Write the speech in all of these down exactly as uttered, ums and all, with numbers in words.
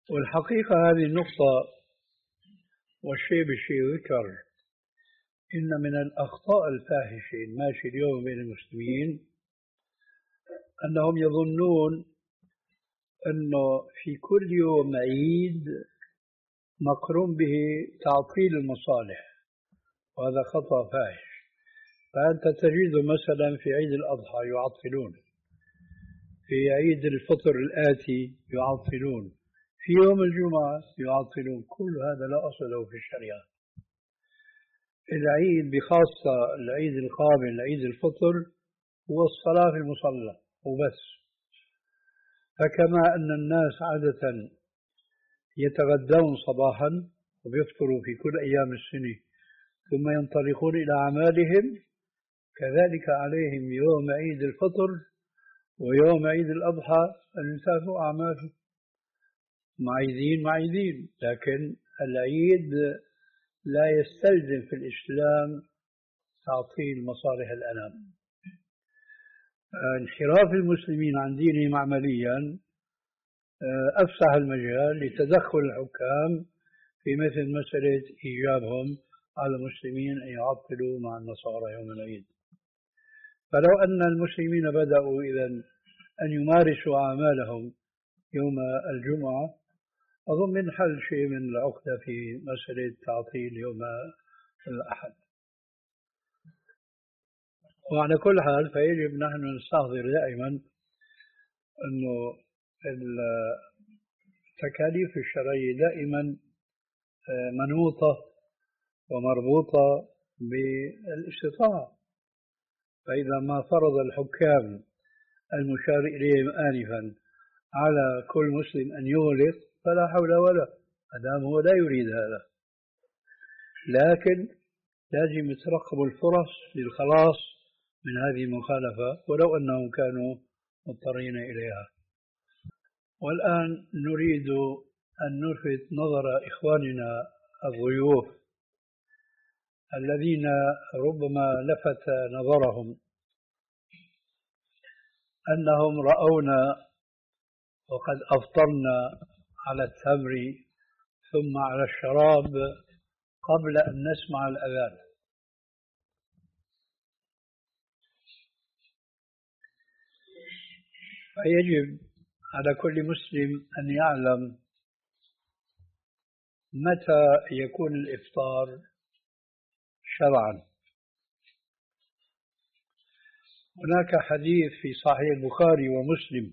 والحقيقة هذه النقطة والشيء بالشيء ذكر، إن من الأخطاء الفاحشة الماشية اليوم بين المسلمين أنهم يظنون أنه في كل يوم عيد مقرون به تعطيل المصالح، وهذا خطأ فاحش. فأنت تجد مثلا في عيد الأضحى يعطلون، في عيد الفطر الآتي يعطلون، في يوم الجمعة يعطلون. كل هذا لا أصل له في الشريعة. العيد بخاصة العيد القابل عيد الفطر هو الصلاة في المصلى وبس. فكما أن الناس عادة يتغدون صباحا ويفطروا في كل أيام السنة ثم ينطلقون إلى أعمالهم، كذلك عليهم يوم عيد الفطر ويوم عيد الأضحى أن يسافروا أعمالهم. معيدين معيدين، لكن العيد لا يستلزم في الإسلام تعطيل مصالح الأنام. انحراف المسلمين عن دينهم عمليا أفسح المجال لتدخل الحكام في مثل مسألة إيجابهم على المسلمين أن يعطلوا مع النصارى يوم العيد. فلو أن المسلمين بدأوا إذن أن يمارسوا أعمالهم يوم الجمعة، أظن من حل شيء من العقدة في مسألة تعطيل يوم الأحد. وعلى كل حال فيجب نحن نستحضر دائما أنه التكاليف الشرعية دائما منوطة ومربوطة بالاستطاعة. فإذا ما فرض الحكام المشار إليهم آنفا على كل مسلم أن يغلق فلا حول ولا، أدام هو لا يريد هذا. لكن لازم يترقبوا الفرص للخلاص من هذه المخالفة ولو أنهم كانوا مضطرين إليها. والآن نريد أن نلفت نظر إخواننا الضيوف الذين ربما لفت نظرهم أنهم رأونا وقد أفطرنا على التمر ثم على الشراب قبل أن نسمع الأذان. فيجب على كل مسلم أن يعلم متى يكون الإفطار شرعا. هناك حديث في صحيح البخاري ومسلم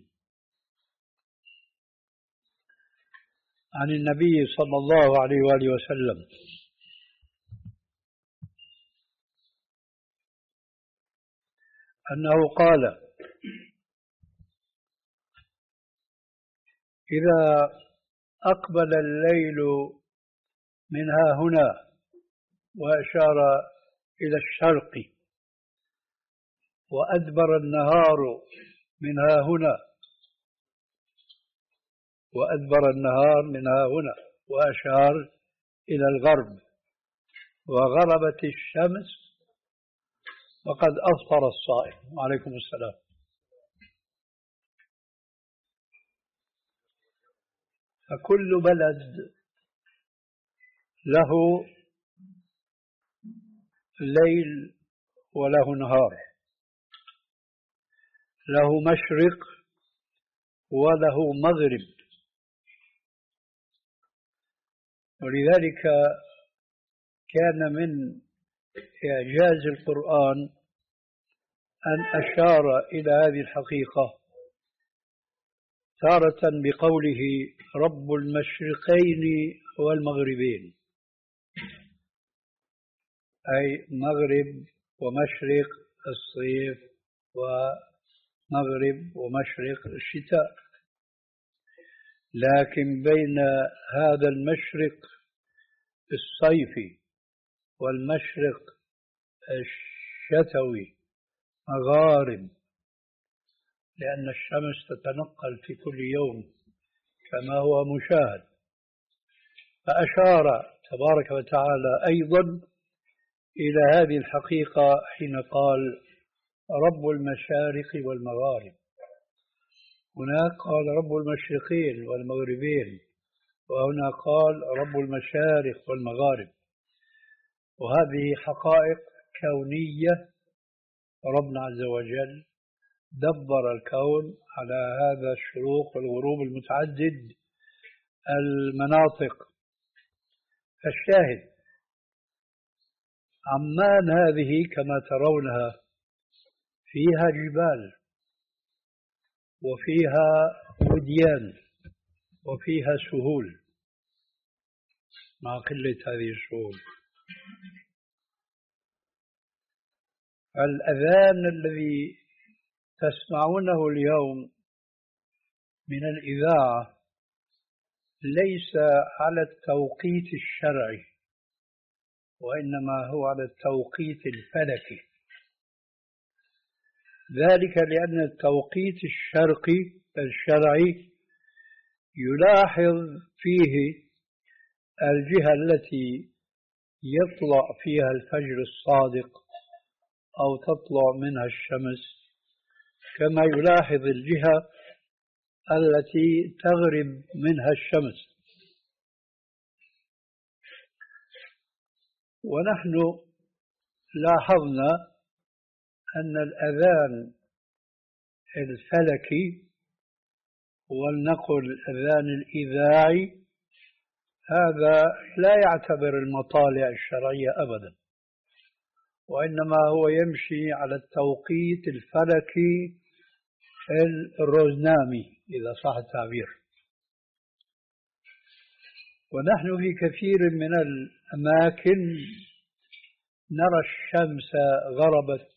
عن النبي صلى الله عليه وآله وسلم أنه قال: إذا أقبل الليل من ها هنا، وأشار إلى الشرق، وأدبر النهار من ها هنا، وأدبر النهار من ها هنا وأشار إلى الغرب، وغربت الشمس، وقد أفطر الصائم. وعليكم السلام. فكل بلد له ليل وله نهار، له مشرق وله مغرب. ولذلك كان من إعجاز القرآن أن أشار إلى هذه الحقيقة تارة بقوله: رب المشرقين والمغربين، أي مغرب ومشرق الصيف ومغرب ومشرق الشتاء. لكن بين هذا المشرق الصيفي والمشرق الشتوي مغارب، لأن الشمس تتنقل في كل يوم كما هو مشاهد. فأشار تبارك وتعالى أيضا إلى هذه الحقيقة حين قال: رب المشارق والمغارب. هناك قال: رب المشرقين والمغربين، وهنا قال رب المشارق والمغارب، وهذه حقائق كونية. ربنا عز وجل دبر الكون على هذا الشروق والغروب المتعدد المناطق. الشاهد عمان هذه كما ترونها فيها جبال وفيها وديان وفيها سهول مع قلة هذه السهول. الأذان الذي تسمعونه اليوم من الإذاعة ليس على التوقيت الشرعي، وإنما هو على التوقيت الفلكي، ذلك لأن التوقيت الشرقي الشرعي يلاحظ فيه الجهة التي يطلع فيها الفجر الصادق أو تطلع منها الشمس، كما يلاحظ الجهة التي تغرب منها الشمس. ونحن لاحظنا أن الأذان الفلكي ولنقل الأذان الإذاعي هذا لا يعتبر المطالع الشرعية أبدا، وإنما هو يمشي على التوقيت الفلكي الروزنامي إذا صح التعبير. ونحن في كثير من الأماكن نرى الشمس غربت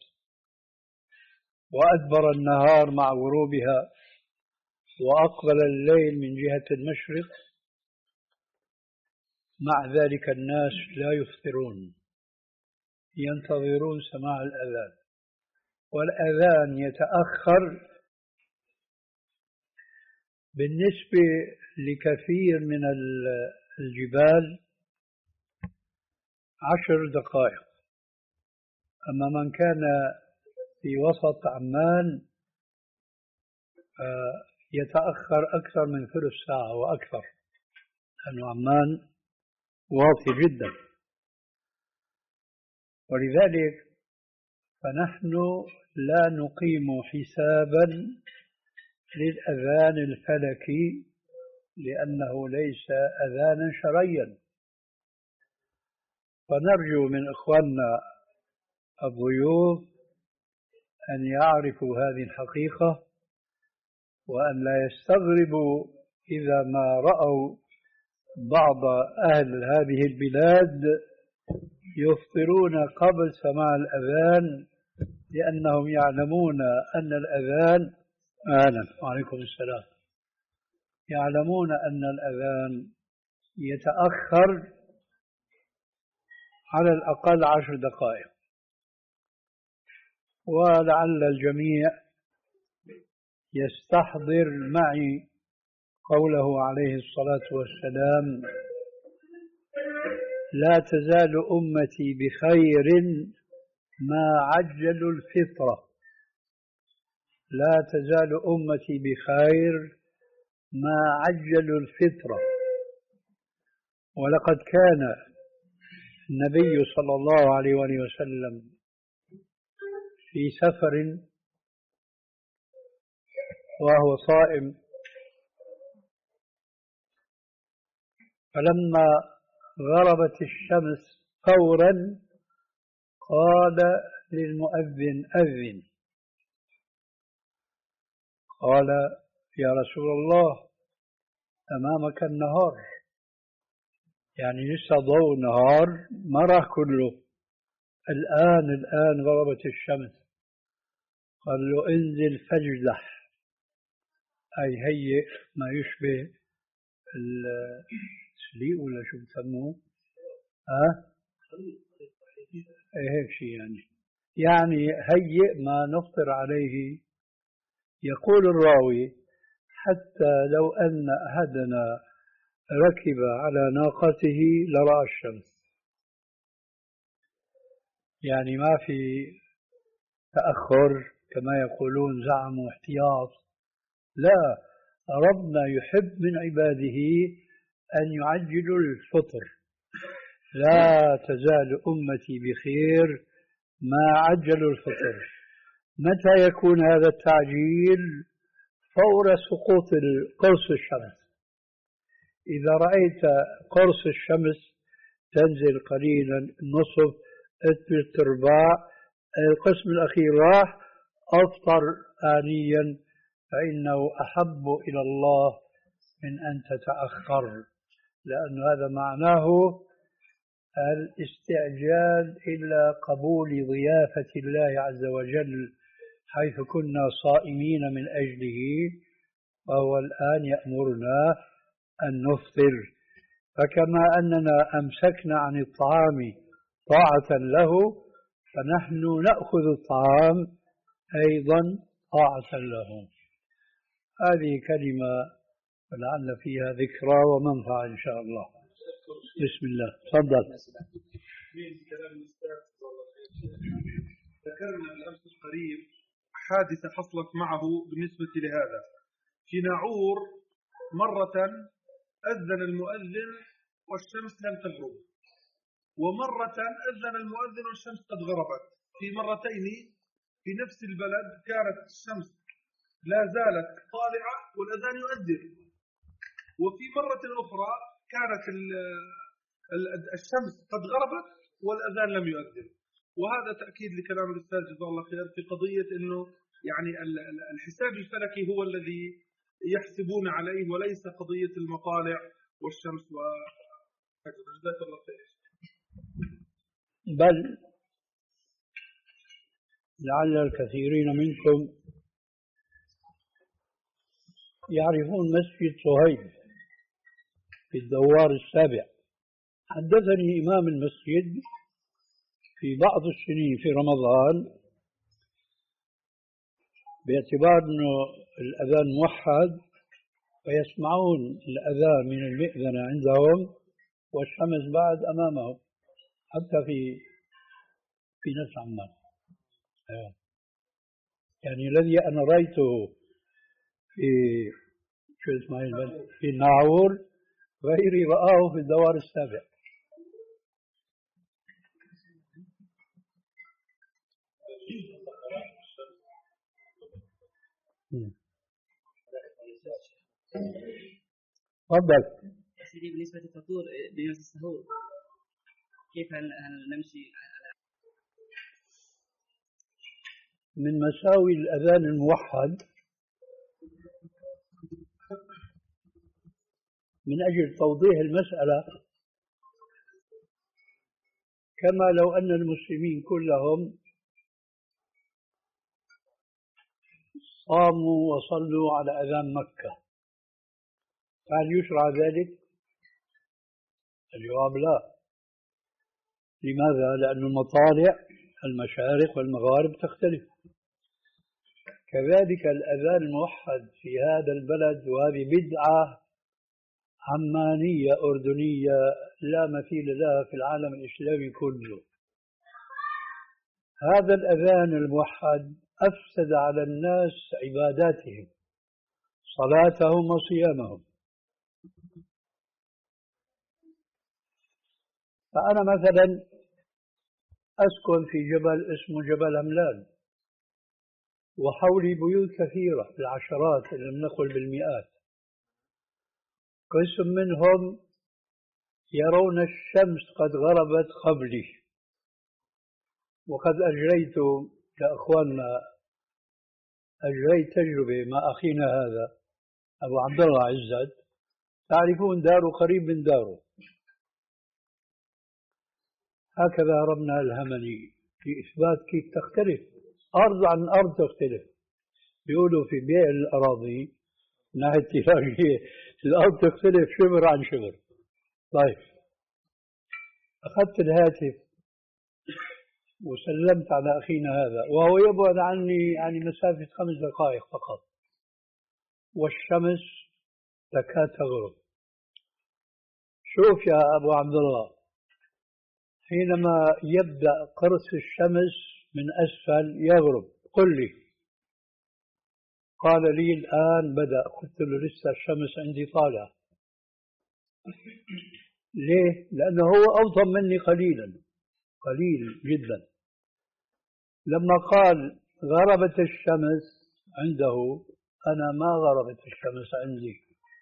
وأدبر النهار مع غروبها وأقبل الليل من جهة المشرق، مع ذلك الناس لا يفطرون، ينتظرون سماع الأذان، والأذان يتأخر بالنسبة لكثير من الجبال عشر دقائق، أما من كان في وسط عمان يتأخر أكثر من ثلث ساعة وأكثر، لأن عمان واطي جدا. ولذلك فنحن لا نقيم حسابا للأذان الفلكي لأنه ليس أذانا شرعيا. فنرجو من إخواننا الضيوف أن يعرفوا هذه الحقيقة وأن لا يستغربوا إذا ما رأوا بعض أهل هذه البلاد يفطرون قبل سماع الأذان، لأنهم يعلمون أن الأذان أهلا وعليكم السلام يعلمون أن الأذان يتأخر على الأقل عشر دقائق. ولعل الجميع يستحضر معي قوله عليه الصلاة والسلام: لا تزال أمتي بخير ما عجلوا الفطرة. لا تزال أمتي بخير ما عجلوا الفطرة. ولقد كان النبي صلى الله عليه وسلم في سفر وهو صائم، فلما غربت الشمس فورا قال للمؤذن: أذن. قال: يا رسول الله أمامك النهار، يعني لسه ضوء نهار ما راح كله، الآن الآن غربت الشمس. قال له: انزل فاجلح، أي هيئ ما يشبه السليق ولا شو بسموه؟ ها؟ أه؟ هيك شيء يعني يعني هيئ ما نفطر عليه. يقول الراوي: حتى لو أن أحدنا ركب على ناقته لرأى الشمس. يعني ما في تأخر كما يقولون زعموا احتياط، لا، ربنا يحب من عباده أن يعجلوا الفطر. لا تزال أمتي بخير ما عجلوا الفطر. متى يكون هذا التعجيل؟ فور سقوط قرص الشمس. إذا رأيت قرص الشمس تنزل قليلا، نصف، ثلث أرباع، القسم الأخير راح، أفطر آنيا، فإنه أحب إلى الله من أن تتأخر، لأن هذا معناه الاستعجال إلى قبول ضيافة الله عز وجل حيث كنا صائمين من أجله، وهو الآن يأمرنا أن نفطر. فكما أننا أمسكنا عن الطعام طاعة له، فنحن نأخذ الطعام أيضا طاعة له. هذه كلمة ولعل فيها ذكرى ومنفعة إن شاء الله. بسم الله، تفضل. ذكرنا بالأمس القريب حادثة حصلت معه بالنسبة لهذا. في ناعور مرة أذن المؤذن والشمس لم تغرب، ومرة أذن المؤذن والشمس قد غربت. في مرتين في نفس البلد كانت الشمس لا زالت طالعة والأذان يؤذن، وفي مرة أخرى كانت الشمس قد غربت والأذان لم يؤذن. وهذا تأكيد لكلام الأستاذ جزاه الله خير في قضية أنه يعني الحساب الفلكي هو الذي يحسبون عليه وليس قضية المطالع والشمس و جزاك الله خير. بل لعل الكثيرين منكم يعرفون مسجد صهيب في الدوار السابع. حدثني إمام المسجد في بعض السنين في رمضان، باعتبار أنه الأذان موحد ويسمعون الأذان من المئذنة عندهم والشمس بعد أمامهم، حتى في في نفس عمان. يعني الذي أنا رأيته في شو اسمه البلد في ناعور غيري رآه في الدوار السابع. تفضل. سيدي بالنسبة للفطور بنفس السهور كيف هل نمشي على؟ من مساوي الأذان الموحد من أجل توضيح المسألة، كما لو أن المسلمين كلهم صاموا وصلوا على أذان مكة، فهل يشرع ذلك؟ الجواب لا. لماذا؟ لأن المطالع المشارق والمغارب تختلف. كذلك الأذان الموحد في هذا البلد، وهذه بدعة عمانية أردنية لا مثيل لها في العالم الإسلامي كله. هذا الأذان الموحد أفسد على الناس عباداتهم، صلاتهم وصيامهم. فأنا مثلا أسكن في جبل اسمه جبل هملان، وحولي بيوت كثيرة بالعشرات إن لم نقل بالمئات. قسم منهم يرون الشمس قد غربت قبلي، وقد أجريت يا أخواننا أجريت تجربة مع أخينا هذا أبو عبد الله عزت، تعرفون داره قريب من داره. هكذا ربنا الهمني في إثبات كيف تختلف أرض عن أرض، تختلف. بيقولوا في بيع الأراضي من ناحية اتفاقية الأرض تختلف شبر عن شبر. طيب، أخذت الهاتف وسلمت على أخينا هذا وهو يبعد عني يعني مسافة خمس دقائق فقط، والشمس تكاد تغرب. شوف يا أبو عبد الله، حينما يبدأ قرص الشمس من أسفل يغرب قل لي. قال لي الآن بدأ. قلت له لسه الشمس عندي طالعة. ليه؟ لأنه هو أوطن مني قليلا، قليل جدا. لما قال غربت الشمس عنده، أنا ما غربت الشمس عندي.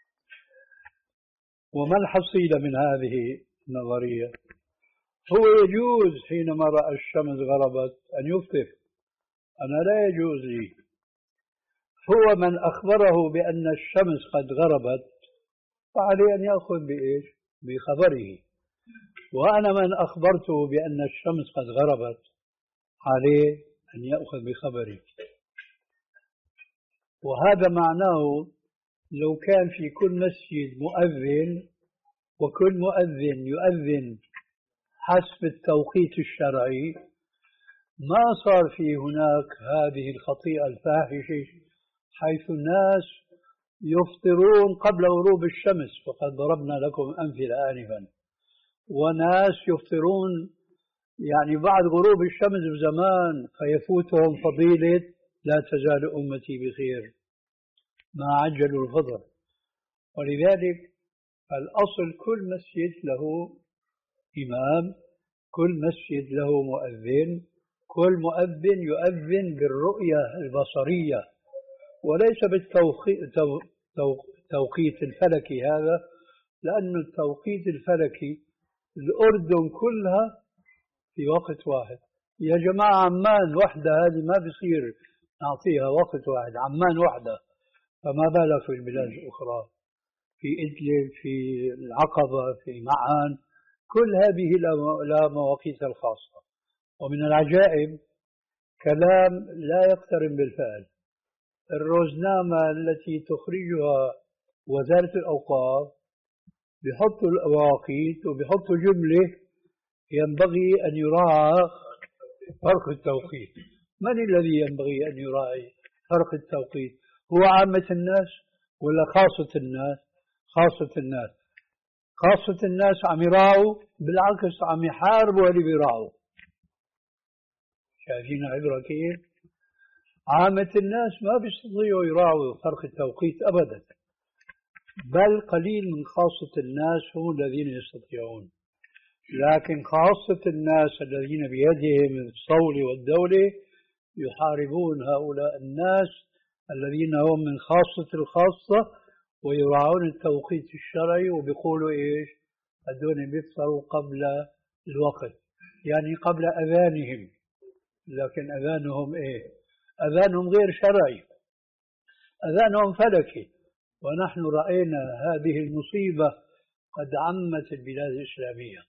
وما الحصيلة من هذه النظرية؟ هو يجوز حينما رأى الشمس غربت أن يفطر، أنا لا يجوز لي. هو من أخبره بأن الشمس قد غربت فعليه أن يأخذ بإيش؟ بخبره. وأنا من أخبرته بأن الشمس قد غربت عليه أن يأخذ بخبري. وهذا معناه لو كان في كل مسجد مؤذن وكل مؤذن يؤذن حسب التوقيت الشرعي ما صار في هناك هذه الخطيئة الفاحشة حيث الناس يفطرون قبل غروب الشمس، وقد ضربنا لكم أمثلة آنفا، وناس يفطرون يعني بعد غروب الشمس بزمان فيفوتهم فضيلة لا تزال أمتي بخير ما عجلوا الفطر. ولذلك الأصل كل مسجد له إمام، كل مسجد له مؤذن، كل مؤذن يؤذن بالرؤية البصرية وليس بالتوقيت الفلكي هذا، لأن التوقيت الفلكي الأردن كلها في وقت واحد. يا جماعة عمان وحدة هذه ما بصير نعطيها وقت واحد، عمان وحدة، فما بالك في البلاد الأخرى، في إدلب، في العقبة، في معان، كل هذه لها مواقيتها الخاصة. ومن العجائب كلام لا يقترن بالفعل. الروزنامة التي تخرجها وزارة الأوقاف بيحطوا المواقيت وبيحطوا جملة ينبغي أن يراعى فرق التوقيت. من الذي ينبغي أن يراعي فرق التوقيت؟ هو عامة الناس ولا خاصة الناس؟ خاصة الناس. خاصة الناس عم يراعوا، بالعكس عم يحاربوا اللي بيراعوا. شايفين عبرة كيف؟ عامة الناس ما بيستطيعوا يراعوا فرق التوقيت أبدا، بل قليل من خاصة الناس هم الذين يستطيعون. لكن خاصة الناس الذين بيدهم الصولة والدولة يحاربون هؤلاء الناس الذين هم من خاصة الخاصة ويراعون التوقيت الشرعي وبيقولوا إيش؟ هذول بيفطروا قبل الوقت، يعني قبل أذانهم. لكن أذانهم إيه؟ أذانهم غير شرعي، أذانهم فلكي. ونحن رأينا هذه المصيبة قد عمت البلاد الإسلامية.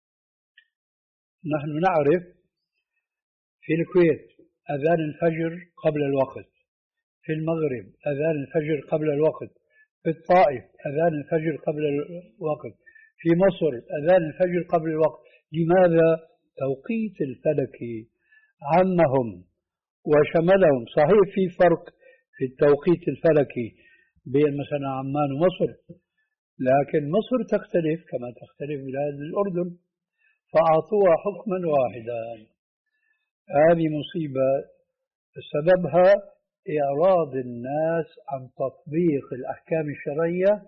نحن نعرف في الكويت أذان الفجر قبل الوقت، في المغرب أذان الفجر قبل الوقت، في الطائف أذان الفجر قبل الوقت، في مصر أذان الفجر قبل الوقت. لماذا؟ توقيت الفلكي عمهم وشملهم. صحيح في فرق في التوقيت الفلكي بين مثلا عمان ومصر، لكن مصر تختلف كما تختلف بلاد الأردن، فأعطوها حكما واحدا. هذه مصيبة سببها إعراض الناس عن تطبيق الأحكام الشرعية،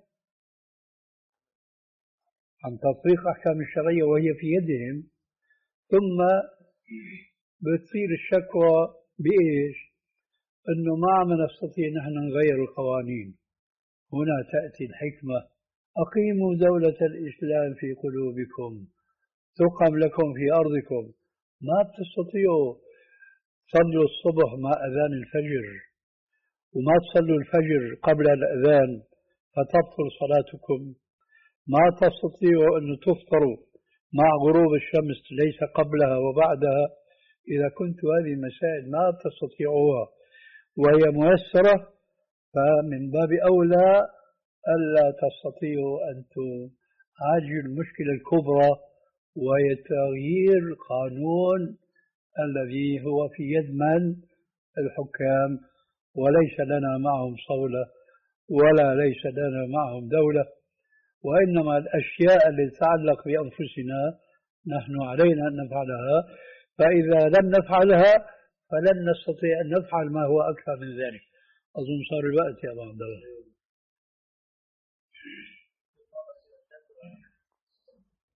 عن تطبيق أحكام الشرعية وهي في يدهم، ثم بتصير الشكوى بإيش؟ إنه ما عم نستطيع نحن نغير القوانين. هنا تأتي الحكمة: أقيموا دولة الإسلام في قلوبكم تقم لكم في أرضكم. ما بتستطيعوا تصلوا الصبح مع أذان الفجر وما تصلوا الفجر قبل الأذان فتبطل صلاتكم. ما تستطيعوا أن تفطروا مع غروب الشمس ليس قبلها وبعدها. إذا كنت هذه المسائل ما تستطيعوها وهي ميسرة، فمن باب أولى ألا تستطيعوا أن تعالجوا المشكلة الكبرى وهي تغيير القانون الذي هو في يد من؟ الحكام، وليس لنا معهم صولة ولا ليس لنا معهم دولة، وإنما الأشياء التي تتعلق بأنفسنا نحن علينا أن نفعلها، فإذا لم نفعلها فلن نستطيع أن نفعل ما هو أكثر من ذلك. أظن صار الوقت يا أبو عبد الله.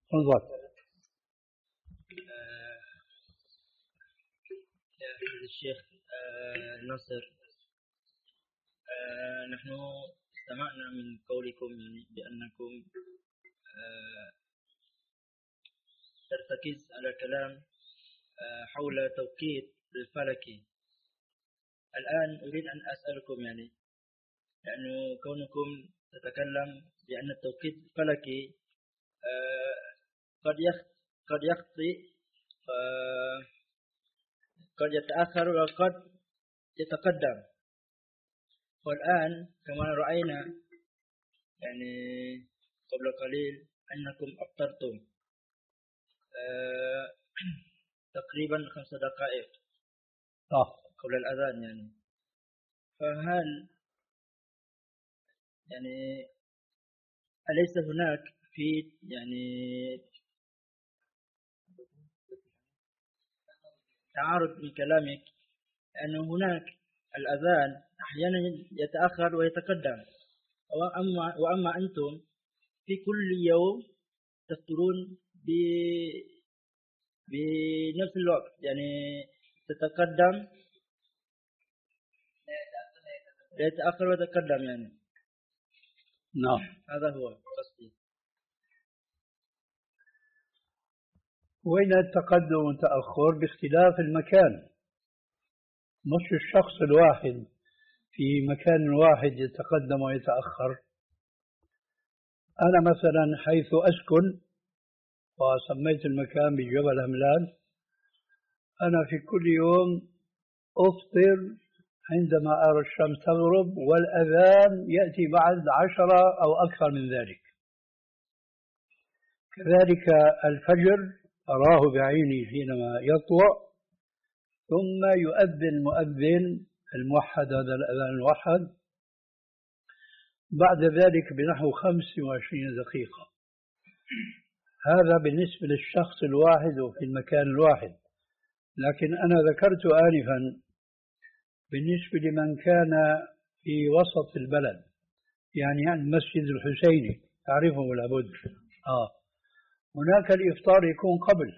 تفضل. يا أخي الشيخ ناصر، نحن استمعنا من قولكم يعني بأنكم ترتكز على كلام حول توقيت الفلكي. الآن أريد أن أسألكم يعني لأنه كونكم تتكلم بأن التوقيت الفلكي قد قد يخطئ، قد يتأخر وقد يتقدم. والآن كما رأينا يعني قبل قليل أنكم أفطرتم أه تقريبا خمس دقائق قبل الأذان يعني. فهل يعني أليس هناك في يعني تعارض من كلامك أن هناك الأذان أحيانا يتأخر ويتقدم، وأما, وأما أنتم في كل يوم تفطرون بنفس الوقت يعني تتقدم يتأخر ويتقدم يعني. نعم، هذا هو قصدي. وين التقدم والتأخر؟ باختلاف المكان، مش الشخص الواحد في مكان واحد يتقدم ويتأخر. أنا مثلا حيث أسكن وسميت المكان بجبل هملان، أنا في كل يوم أفطر عندما أرى الشمس تغرب والأذان يأتي بعد عشرة أو أكثر من ذلك. كذلك الفجر أراه بعيني حينما يطلع، ثم يؤذن المؤذن الموحد، هذا الأذان الموحد، بعد ذلك بنحو خمس وعشرين دقيقة. هذا بالنسبة للشخص الواحد وفي المكان الواحد. لكن أنا ذكرت آنفا بالنسبة لمن كان في وسط البلد، يعني المسجد الحسيني تعرفه لابد. آه هناك الإفطار يكون قبل،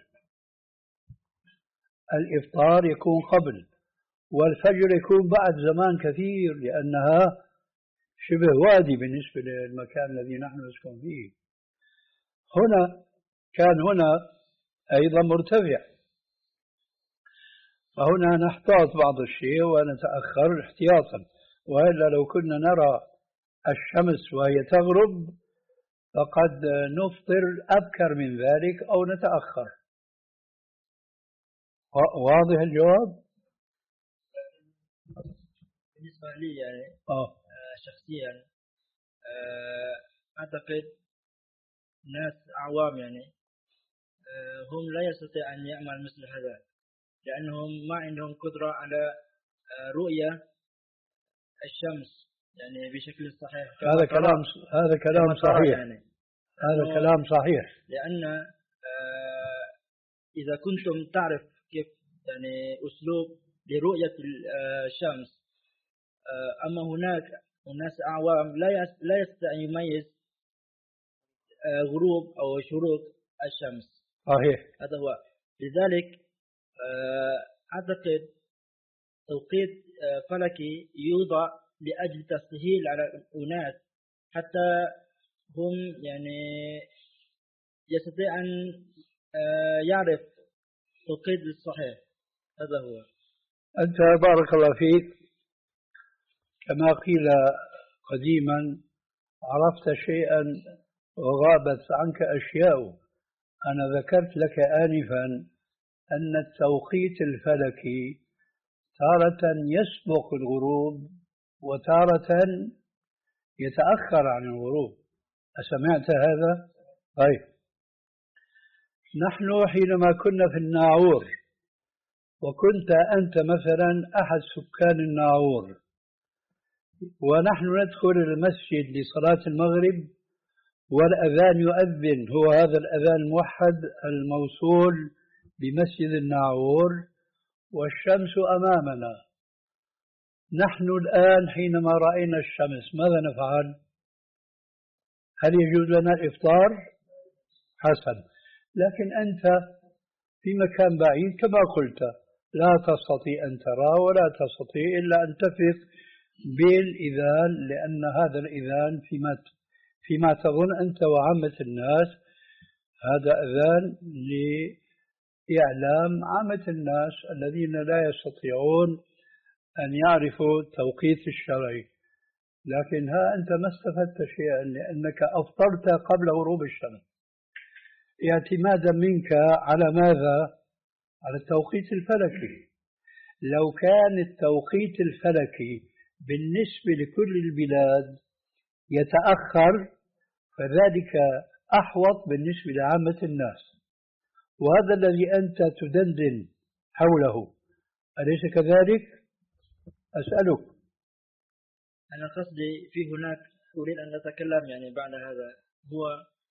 الإفطار يكون قبل، والفجر يكون بعد زمان كثير، لأنها شبه وادي بالنسبة للمكان الذي نحن نسكن فيه. هنا كان هنا أيضا مرتفع، فهنا نحتاط بعض الشيء ونتأخر احتياطا، وإلا لو كنا نرى الشمس وهي تغرب فقد نفطر أبكر من ذلك أو نتأخر. واضح الجواب؟ بالنسبة لي يعني آه. شخصيا أعتقد ناس عوام يعني هم لا يستطيع أن يعمل مثل هذا، لأنهم ما عندهم قدرة على رؤية الشمس يعني بشكل صحيح. هذا كلام هذا كلام صحيح يعني. هذا كلام صحيح، لأن إذا كنتم تعرف كيف يعني أسلوب لرؤية الشمس، أما هناك الناس أعوام لا لا يستطيع أن يميز غروب أو شروق الشمس. صحيح، هذا هو. لذلك أعتقد توقيت فلكي يوضع لأجل تسهيل على الناس حتى هم يعني يستطيع أن يعرف توقيت الصحيح. هذا هو. أنت بارك الله فيك كما قيل قديما عرفت شيئا وغابت عنك أشياء. أنا ذكرت لك آنفا أن التوقيت الفلكي تارة يسبق الغروب وتارة يتأخر عن الغروب. أسمعت هذا؟ طيب، نحن حينما كنا في الناعور وكنت أنت مثلا أحد سكان الناعور، ونحن ندخل المسجد لصلاة المغرب والأذان يؤذن، هو هذا الأذان الموحد الموصول بمسجد الناعور، والشمس أمامنا. نحن الآن حينما رأينا الشمس ماذا نفعل؟ هل يجوز لنا الإفطار؟ حسن. لكن أنت في مكان بعيد كما قلت لا تستطيع أن ترى ولا تستطيع إلا أن تثق بالإذان، لأن هذا الإذان فيما فيما تظن أنت وعامة الناس هذا أذان لإعلام عامة الناس الذين لا يستطيعون أن يعرفوا التوقيت الشرعي. لكن ها أنت ما استفدت شيئا لأنك أفطرت قبل غروب الشمس اعتمادا منك على ماذا؟ على التوقيت الفلكي. لو كان التوقيت الفلكي بالنسبة لكل البلاد يتأخر فذلك أحوط بالنسبة لعامة الناس، وهذا الذي أنت تدندن حوله، أليس كذلك؟ أسألك. أنا قصدي في هناك أريد أن أتكلم يعني بعد هذا هو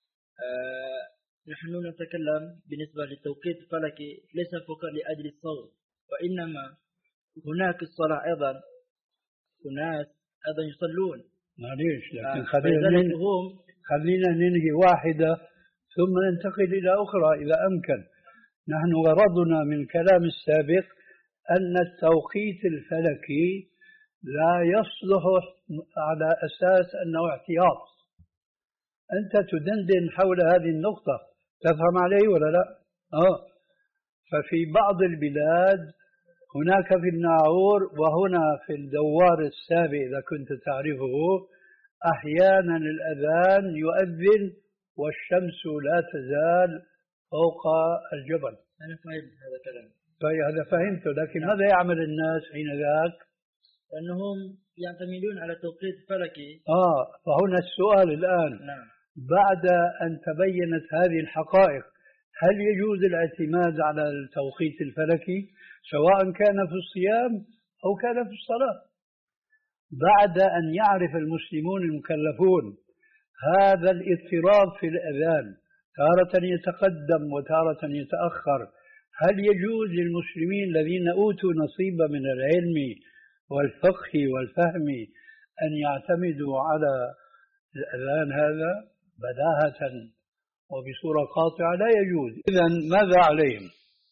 آه نحن نتكلم بالنسبة للتوقيت الفلكي ليس فقط لأجل الصوت، وإنما هناك الصلاة أيضا، الناس أيضا يصلون. معليش لكن آه خلينا ننهي خلينا ننهي واحدة ثم ننتقل إلى أخرى إذا أمكن. نحن غرضنا من الكلام السابق أن التوقيت الفلكي لا يصلح على أساس أنه احتياط. أنت تدندن حول هذه النقطة، تفهم علي ولا لا؟ آه. ففي بعض البلاد هناك في الناعور وهنا في الدوار السابع إذا كنت تعرفه أحيانا الأذان يؤذن والشمس لا تزال فوق الجبل. أنا فهمت هذا الكلام. هذا فهمته، لكن ماذا يعمل الناس حين ذاك؟ أنهم يعتمدون على التوقيت الفلكي. آه فهنا السؤال الآن. نعم. بعد أن تبينت هذه الحقائق هل يجوز الاعتماد على التوقيت الفلكي سواء كان في الصيام أو كان في الصلاة؟ بعد أن يعرف المسلمون المكلفون هذا الاضطراب في الأذان تارة يتقدم وتارة يتأخر، هل يجوز للمسلمين الذين أوتوا نصيبا من العلم والفقه والفهم أن يعتمدوا على الأذان هذا؟ بداهة وبصورة قاطعة لا يجوز. إذن ماذا عليهم؟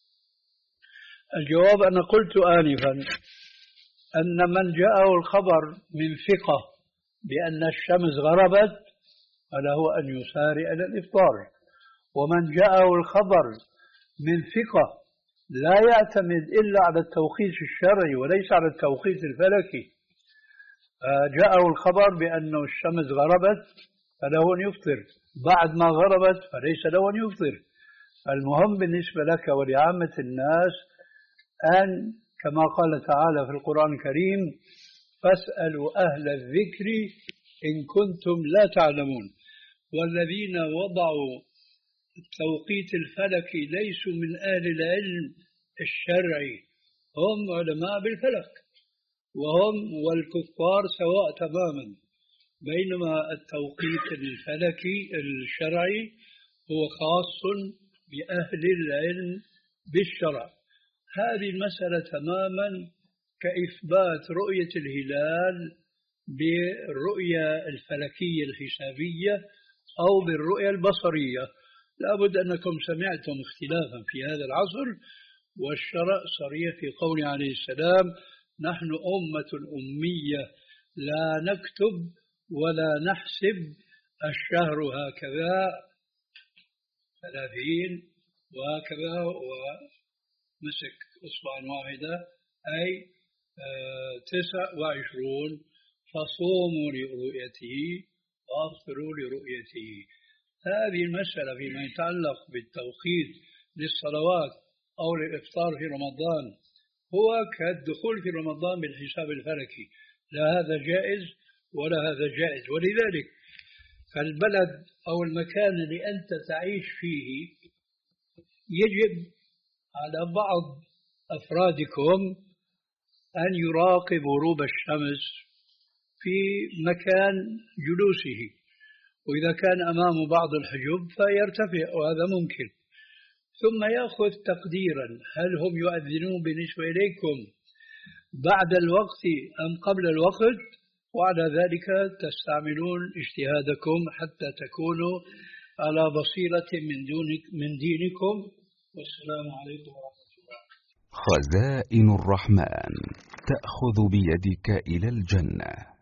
الجواب أنا قلت آنفا أن من جاءه الخبر من ثقة بأن الشمس غربت فله أن يسارع إلى الإفطار، ومن جاءه الخبر من ثقة لا يعتمد إلا على التوقيت الشرعي وليس على التوقيت الفلكي، جاءه الخبر بأن الشمس غربت فله أن يفطر، بعد ما غربت فليس له أن يفطر. المهم بالنسبة لك ولعامة الناس أن كما قال تعالى في القرآن الكريم فاسألوا أهل الذكر إن كنتم لا تعلمون. والذين وضعوا التوقيت الفلكي ليسوا من أهل العلم الشرعي، هم علماء بالفلك وهم والكفار سواء تماما، بينما التوقيت الفلكي الشرعي هو خاص بأهل العلم بالشرع. هذه المسألة تماما كإثبات رؤية الهلال بالرؤية الفلكية الحسابية أو بالرؤية البصرية. لابد أنكم سمعتم اختلافا في هذا العصر، والشرع صريح في قوله عليه السلام نحن أمة أمية لا نكتب ولا نحسب الشهر هكذا ثلاثين وهكذا ومسك أصبعا واحدة أي آه تسع وعشرون فصوموا لرؤيته وأفطروا لرؤيته. هذه المسألة فيما يتعلق بالتوقيت للصلوات أو للإفطار في رمضان هو كالدخول في رمضان بالحساب الفلكي، لا هذا جائز ولا هذا جائز. ولذلك فالبلد أو المكان اللي أنت تعيش فيه يجب على بعض أفرادكم أن يراقب غروب الشمس في مكان جلوسه، وإذا كان أمامه بعض الحجب فيرتفع وهذا ممكن، ثم يأخذ تقديرا هل هم يؤذنون بالنسبة إليكم بعد الوقت أم قبل الوقت، وعلى ذلك تستعملون اجتهادكم حتى تكونوا على بصيرة من دونك من دينكم، والسلام عليكم ورحمة الله. خزائن الرحمن تأخذ بيدك إلى الجنة.